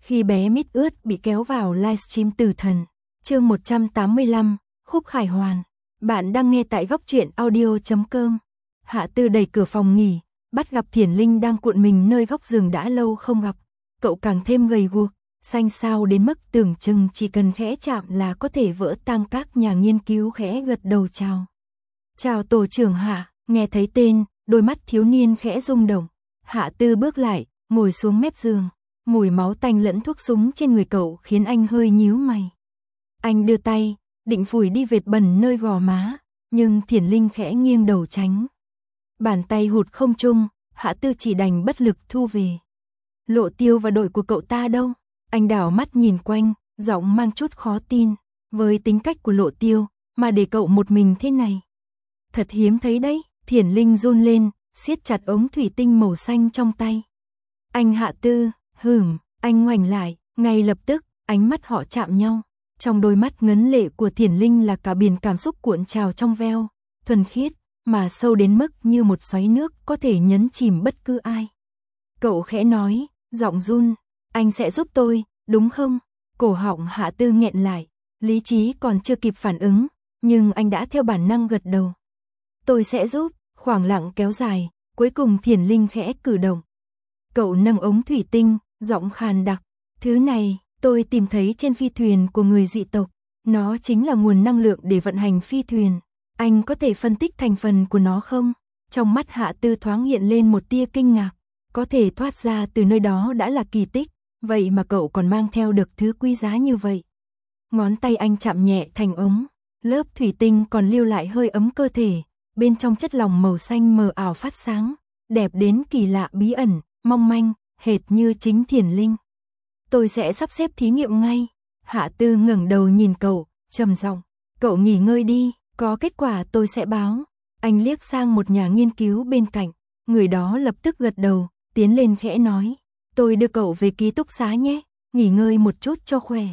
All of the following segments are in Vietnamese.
Khi bé mít ướt bị kéo vào livestream Tử Thần, chương 185, Khúc Khải Hoàn. Bạn đang nghe tại góc truyện audio.com. Hạ Tư đẩy cửa phòng nghỉ, bắt gặp Thiển Linh đang cuộn mình nơi góc giường đã lâu không gặp. Cậu càng thêm gầy guộc, xanh xao đến mức tưởng chừng chỉ cần khẽ chạm là có thể vỡ tan. Các nhà nghiên cứu khẽ gật đầu chào. Chào tổ trưởng Hạ, nghe thấy tên, đôi mắt thiếu niên khẽ rung động. Hạ Tư bước lại, ngồi xuống mép giường. Mùi máu tanh lẫn thuốc súng trên người cậu khiến anh hơi nhíu mày. Anh đưa tay, định phủi đi vệt bẩn nơi gò má, nhưng Thiển Linh khẽ nghiêng đầu tránh. Bàn tay hụt không trung, Hạ Tư chỉ đành bất lực thu về. Lộ Tiêu và đội của cậu ta đâu? Anh đảo mắt nhìn quanh, giọng mang chút khó tin. Với tính cách của Lộ Tiêu, mà để cậu một mình thế này. Thật hiếm thấy đấy, Thiển Linh run lên, siết chặt ống thủy tinh màu xanh trong tay. Anh Hạ Tư, anh ngoảnh lại, ngay lập tức, ánh mắt họ chạm nhau. Trong đôi mắt ngấn lệ của Thiển Linh là cả biển cảm xúc cuộn trào trong veo, thuần khiết, mà sâu đến mức như một xoáy nước có thể nhấn chìm bất cứ ai. Cậu khẽ nói, giọng run, anh sẽ giúp tôi, đúng không? Cổ họng Hạ Tư nghẹn lại, lý trí còn chưa kịp phản ứng, nhưng anh đã theo bản năng gật đầu. Tôi sẽ giúp, khoảng lặng kéo dài, cuối cùng Thiển Linh khẽ cử động. Cậu nâng ống thủy tinh, giọng khàn đặc, thứ này, tôi tìm thấy trên phi thuyền của người dị tộc, nó chính là nguồn năng lượng để vận hành phi thuyền. Anh có thể phân tích thành phần của nó không? Trong mắt Hạ Tư thoáng hiện lên một tia kinh ngạc, có thể thoát ra từ nơi đó đã là kỳ tích, vậy mà cậu còn mang theo được thứ quý giá như vậy. Ngón tay anh chạm nhẹ thành ống, lớp thủy tinh còn lưu lại hơi ấm cơ thể, bên trong chất lỏng màu xanh mờ ảo phát sáng, đẹp đến kỳ lạ bí ẩn, mong manh, hệt như chính Thiển Linh. Tôi sẽ sắp xếp thí nghiệm ngay. Hạ Tư ngẩng đầu nhìn cậu, trầm giọng, cậu nghỉ ngơi đi, có kết quả tôi sẽ báo. Anh liếc sang một nhà nghiên cứu bên cạnh, người đó lập tức gật đầu, tiến lên khẽ nói, tôi đưa cậu về ký túc xá nhé, nghỉ ngơi một chút cho khỏe.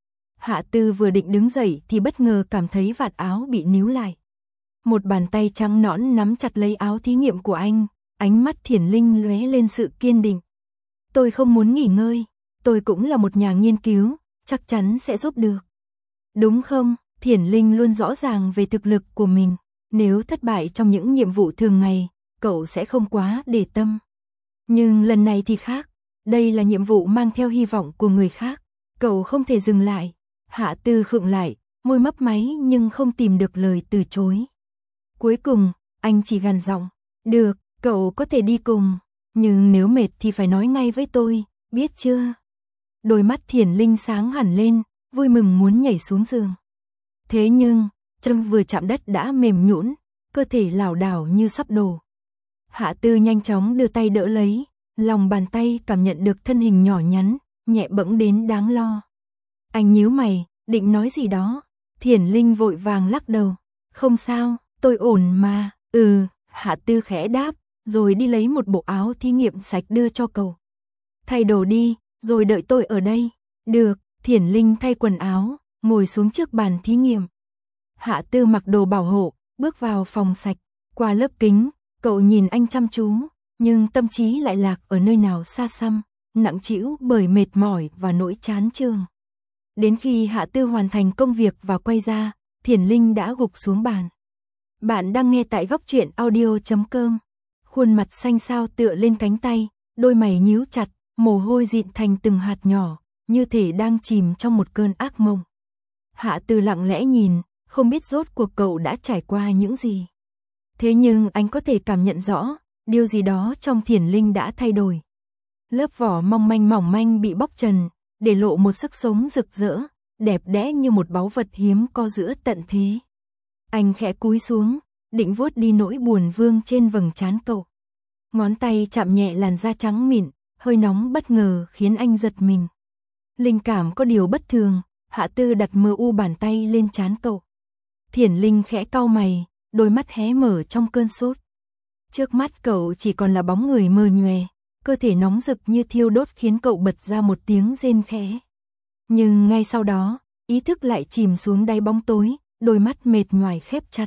Hạ Tư vừa định đứng dậy thì bất ngờ cảm thấy vạt áo bị níu lại. Một bàn tay trắng nõn nắm chặt lấy áo thí nghiệm của anh, ánh mắt Thiển Linh lóe lên sự kiên định. Tôi không muốn nghỉ ngơi, tôi cũng là một nhà nghiên cứu, chắc chắn sẽ giúp được. Đúng không? Thiển Linh luôn rõ ràng về thực lực của mình, nếu thất bại trong những nhiệm vụ thường ngày, cậu sẽ không quá để tâm. Nhưng lần này thì khác, đây là nhiệm vụ mang theo hy vọng của người khác, cậu không thể dừng lại. Hạ Tư khựng lại, môi mấp máy nhưng không tìm được lời từ chối. Cuối cùng, anh chỉ gằn giọng, được, cậu có thể đi cùng, nhưng nếu mệt thì phải nói ngay với tôi, biết chưa? Đôi mắt Thiển Linh sáng hẳn lên, vui mừng muốn nhảy xuống giường. Thế nhưng, chân vừa chạm đất đã mềm nhũn, cơ thể lảo đảo như sắp đổ. Hạ Tư nhanh chóng đưa tay đỡ lấy, lòng bàn tay cảm nhận được thân hình nhỏ nhắn, nhẹ bẫng đến đáng lo. Anh nhíu mày, định nói gì đó, Thiển Linh vội vàng lắc đầu, không sao, tôi ổn mà. Hạ Tư khẽ đáp, rồi đi lấy một bộ áo thí nghiệm sạch đưa cho cậu. Thay đồ đi, rồi đợi tôi ở đây. Được, Thiển Linh thay quần áo, ngồi xuống trước bàn thí nghiệm. Hạ Tư mặc đồ bảo hộ, bước vào phòng sạch. Qua lớp kính, cậu nhìn anh chăm chú, nhưng tâm trí lại lạc ở nơi nào xa xăm, nặng trĩu bởi mệt mỏi và nỗi chán chường. Đến khi Hạ Tư hoàn thành công việc và quay ra, Thiển Linh đã gục xuống bàn. Bạn đang nghe tại góc truyện audio.com. Khuôn mặt xanh xao tựa lên cánh tay, đôi mày nhíu chặt, mồ hôi dịn thành từng hạt nhỏ, như thể đang chìm trong một cơn ác mộng. Hạ Tư lặng lẽ nhìn, không biết rốt cuộc cậu đã trải qua những gì. Thế nhưng anh có thể cảm nhận rõ, điều gì đó trong Thiển Linh đã thay đổi. Lớp vỏ mỏng manh bị bóc trần, để lộ một sức sống rực rỡ, đẹp đẽ như một báu vật hiếm có giữa tận thế. Anh khẽ cúi xuống, định vuốt đi nỗi buồn vương trên vầng trán cậu. Ngón tay chạm nhẹ làn da trắng mịn, hơi nóng bất ngờ khiến anh giật mình. Linh cảm có điều bất thường, Hạ Tư đặt mờ u bàn tay lên trán cậu. Thiển Linh khẽ cau mày, đôi mắt hé mở trong cơn sốt. Trước mắt cậu chỉ còn là bóng người mờ nhòe, cơ thể nóng rực như thiêu đốt khiến cậu bật ra một tiếng rên khẽ. Nhưng ngay sau đó, ý thức lại chìm xuống đáy bóng tối, đôi mắt mệt nhoài khép chặt.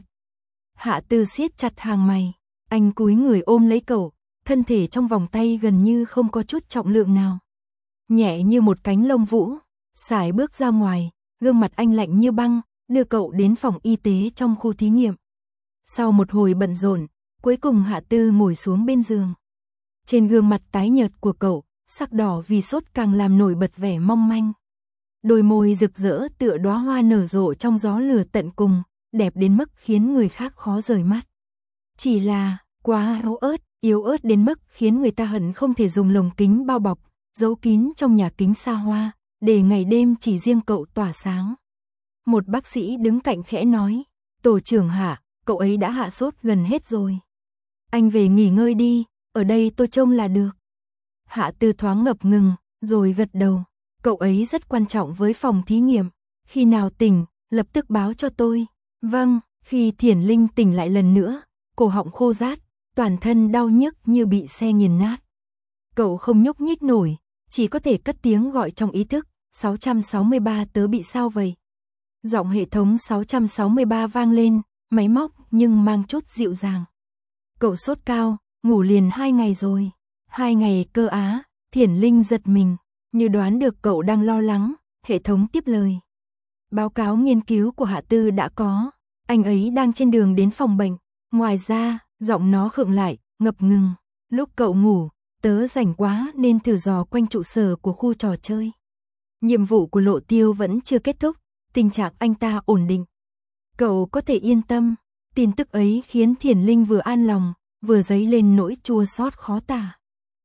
Hạ Tư siết chặt hàng mày, anh cúi người ôm lấy cậu, thân thể trong vòng tay gần như không có chút trọng lượng nào. nhẹ như một cánh lông vũ. Sải bước ra ngoài, gương mặt anh lạnh như băng, đưa cậu đến phòng y tế trong khu thí nghiệm. Sau một hồi bận rộn, cuối cùng Hạ Tư ngồi xuống bên giường. Trên gương mặt tái nhợt của cậu, sắc đỏ vì sốt càng làm nổi bật vẻ mong manh. Đôi môi rực rỡ tựa đóa hoa nở rộ trong gió lửa tận cùng, đẹp đến mức khiến người khác khó rời mắt. Chỉ là, quá yếu ớt đến mức khiến người ta hận không thể dùng lồng kính bao bọc, giấu kín trong nhà kính xa hoa, để ngày đêm chỉ riêng cậu tỏa sáng. Một bác sĩ đứng cạnh khẽ nói, tổ trưởng Hạ, cậu ấy đã hạ sốt gần hết rồi. Anh về nghỉ ngơi đi, ở đây tôi trông là được. Hạ Tư thoáng ngập ngừng, rồi gật đầu. Cậu ấy rất quan trọng với phòng thí nghiệm. Khi nào tỉnh, lập tức báo cho tôi. Vâng, khi Thiển Linh tỉnh lại lần nữa, cổ họng khô rát, toàn thân đau nhức như bị xe nghiền nát. Cậu không nhúc nhích nổi, chỉ có thể cất tiếng gọi trong ý thức, 663 tớ bị sao vậy? Giọng hệ thống 663 vang lên, máy móc nhưng mang chút dịu dàng. Cậu sốt cao, ngủ liền 2 ngày rồi. 2 ngày cơ á, Thiển Linh giật mình, như đoán được cậu đang lo lắng, hệ thống tiếp lời. Báo cáo nghiên cứu của Hạ Tư đã có, anh ấy đang trên đường đến phòng bệnh. Ngoài ra, giọng nó khựng lại, ngập ngừng. Lúc cậu ngủ, tớ rảnh quá nên thử dò quanh trụ sở của khu trò chơi. Nhiệm vụ của Lộ Tiêu vẫn chưa kết thúc, tình trạng anh ta ổn định. Cậu có thể yên tâm, tin tức ấy khiến Thiển Linh vừa an lòng, vừa dấy lên nỗi chua xót khó tả.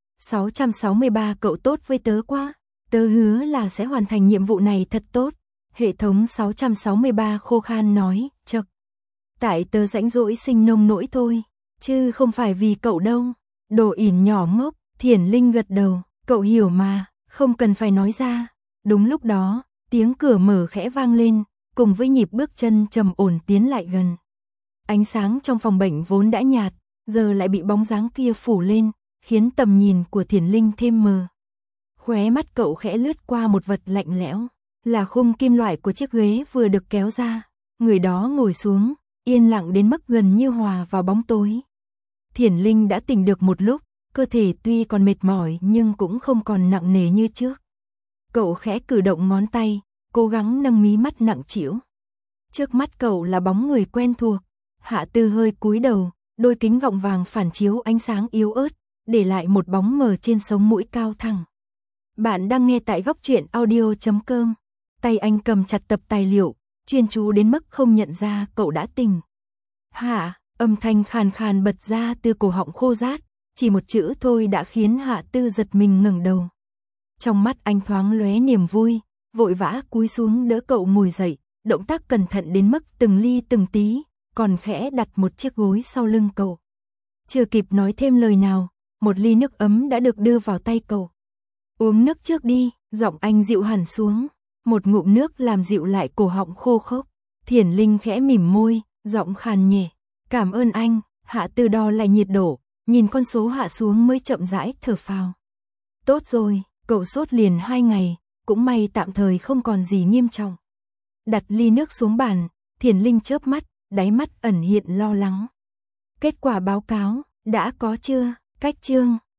663 cậu tốt với tớ quá, tớ hứa là sẽ hoàn thành nhiệm vụ này thật tốt. Hệ thống 663 khô khan nói, chậc. Tại tớ rãnh rỗi sinh nông nỗi thôi, chứ không phải vì cậu đâu. Đồ ỉn nhỏ ngốc, Thiển Linh gật đầu, cậu hiểu mà, không cần phải nói ra. Đúng lúc đó, tiếng cửa mở khẽ vang lên, cùng với nhịp bước chân trầm ổn tiến lại gần. Ánh sáng trong phòng bệnh vốn đã nhạt, giờ lại bị bóng dáng kia phủ lên, khiến tầm nhìn của Thiển Linh thêm mờ. Khóe mắt cậu khẽ lướt qua một vật lạnh lẽo, là khung kim loại của chiếc ghế vừa được kéo ra. Người đó ngồi xuống, yên lặng đến mức gần như hòa vào bóng tối. Thiển Linh đã tỉnh được một lúc, cơ thể tuy còn mệt mỏi nhưng cũng không còn nặng nề như trước. Cậu khẽ cử động ngón tay, cố gắng nâng mí mắt nặng trĩu. Trước mắt cậu là bóng người quen thuộc. Hạ Tư hơi cúi đầu, đôi kính gọng vàng phản chiếu ánh sáng yếu ớt, để lại một bóng mờ trên sống mũi cao thẳng. Bạn đang nghe tại goctruyện.audio.com. Tay anh cầm chặt tập tài liệu, chuyên chú đến mức không nhận ra cậu đã tỉnh. Hạ, âm thanh khàn khàn bật ra từ cổ họng khô rát, chỉ một chữ thôi đã khiến Hạ Tư giật mình ngẩng đầu. Trong mắt anh thoáng lóe niềm vui, vội vã cúi xuống đỡ cậu ngồi dậy, động tác cẩn thận đến mức từng ly từng tí, còn khẽ đặt một chiếc gối sau lưng cậu. Chưa kịp nói thêm lời nào, một ly nước ấm đã được đưa vào tay cậu. Uống nước trước đi, giọng anh dịu hẳn xuống, một ngụm nước làm dịu lại cổ họng khô khốc. Thiển Linh khẽ mỉm môi, giọng khàn nhẹ, cảm ơn anh. Hạ Tư đo lại nhiệt độ, nhìn con số hạ xuống mới chậm rãi thở phào. Tốt rồi, cậu sốt liền 2 ngày, cũng may tạm thời không còn gì nghiêm trọng. Đặt ly nước xuống bàn, Thiển Linh chớp mắt, đáy mắt ẩn hiện lo lắng. Kết quả báo cáo, đã có chưa? Cách chương